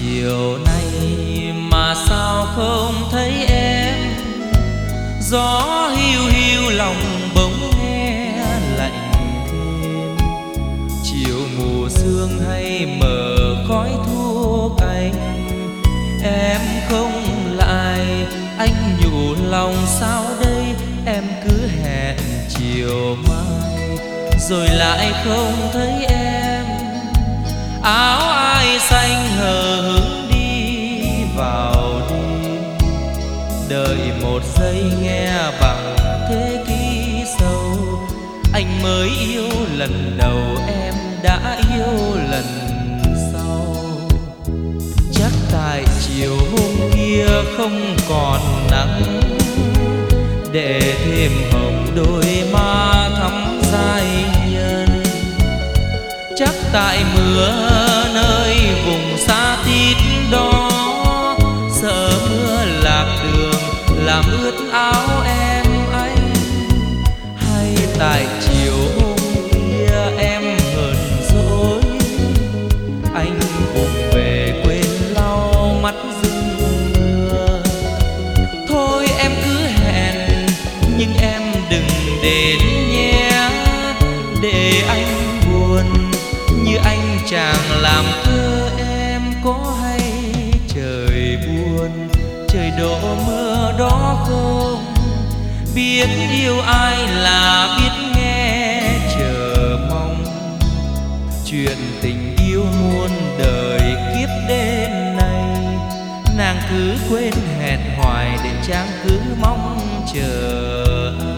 chiều nay mà sao không thấy em, gió hiu hiu lòng bỗng nghe lạnh thêm. Chiều mù sương hay mờ khói thuốc canh, em không lại anh nhủ lòng sao đây. Em cứ hẹn chiều mai rồi lại không thấy em. Áo ai xanh hờ hững đi vào đêm, đợi một giây nghe bằng thế kỷ sâu. Anh mới yêu lần đầu, em đã yêu lần sau. Chắc tại chiều hôm kia không còn nắng, để thêm hồng đôi má thắm dai nhân. Chắc tại mưa nơi vùng xa tít đó, sợ mưa lạc đường làm ướt áo em anh. Hay tại chiều hôm kia em hờn dỗi, anh vùng về quên lau mắt rưng mưa. Thôi em cứ hẹn nhưng em đừng đến nhé, để anh buồn như anh chàng làm thơ. Em có hay trời buồn, trời đổ mưa đó không? Biết yêu ai là biết nghe chờ mong. Chuyện tình yêu muôn đời kiếp đến nay, nàng cứ quên hẹn hoài để chàng cứ mong chờ ai.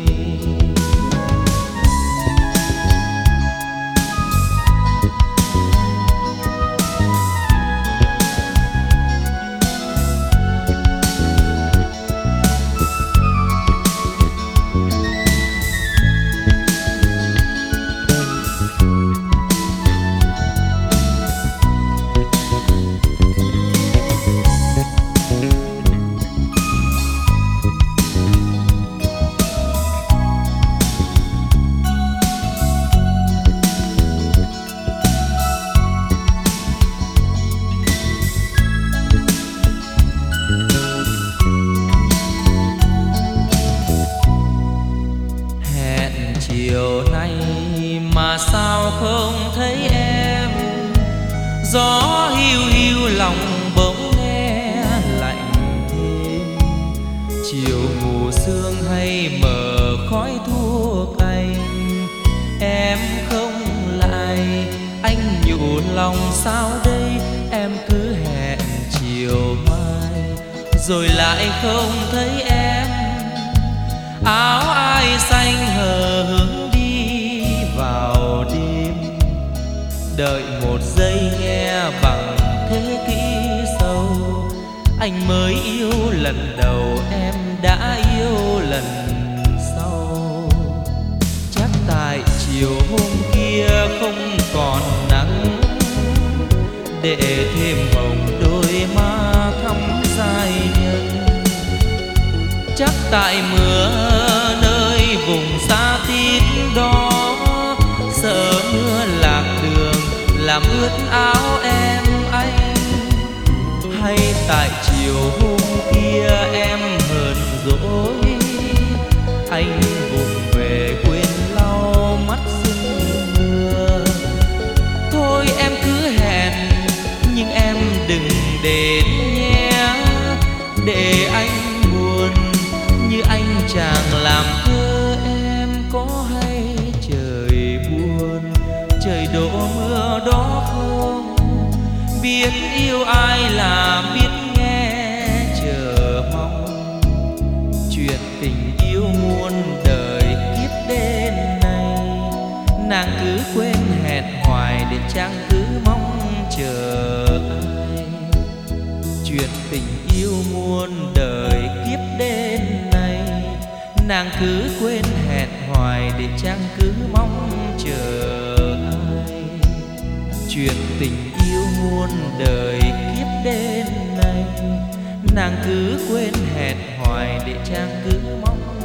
Chiều nay mà sao không thấy em, gió hiu hiu lòng bỗng nghe lạnh thêm. Chiều mù sương hay mờ khói thuốc anh, em không lại anh nhủ lòng sao đây. Em cứ hẹn chiều mai rồi lại không thấy em. Áo ai xanh hờ hững đi vào đêm, đợi một giây nghe bằng thế kỷ sâu. Anh mới yêu lần đầu, em đã yêu lần sau. Chắc tại chiều hôm kia không còn nắng, để thêm hồng đôi má thắm dai nhân. Chắc tại mưa nơi vùng xa tít đó, sợ mưa lạc đường làm ướt áo em anh. Hay tại chiều hôm kia em hờn dỗi, anh vùng về quên lau mắt sương mưa. Thôi em cứ hẹn nhưng em đừng đến nhé, để anh buồn như anh chàng làm thơ. Em có hay trời buồn, trời đổ mưa đó không? Biết yêu ai là biết nghe chờ mong. Chuyện tình yêu muôn đời kiếp đến nay, nàng cứ quên hẹn hoài để chàng cứ mong chờ ai. Chuyện tình yêu muôn đời kiếp đến nay, nàng cứ quên hẹn hoài để chàng cứ mong chờ ai. Chuyện tình yêu muôn đời kiếp đến nay, nàng cứ quên hẹn hoài để chàng cứ mong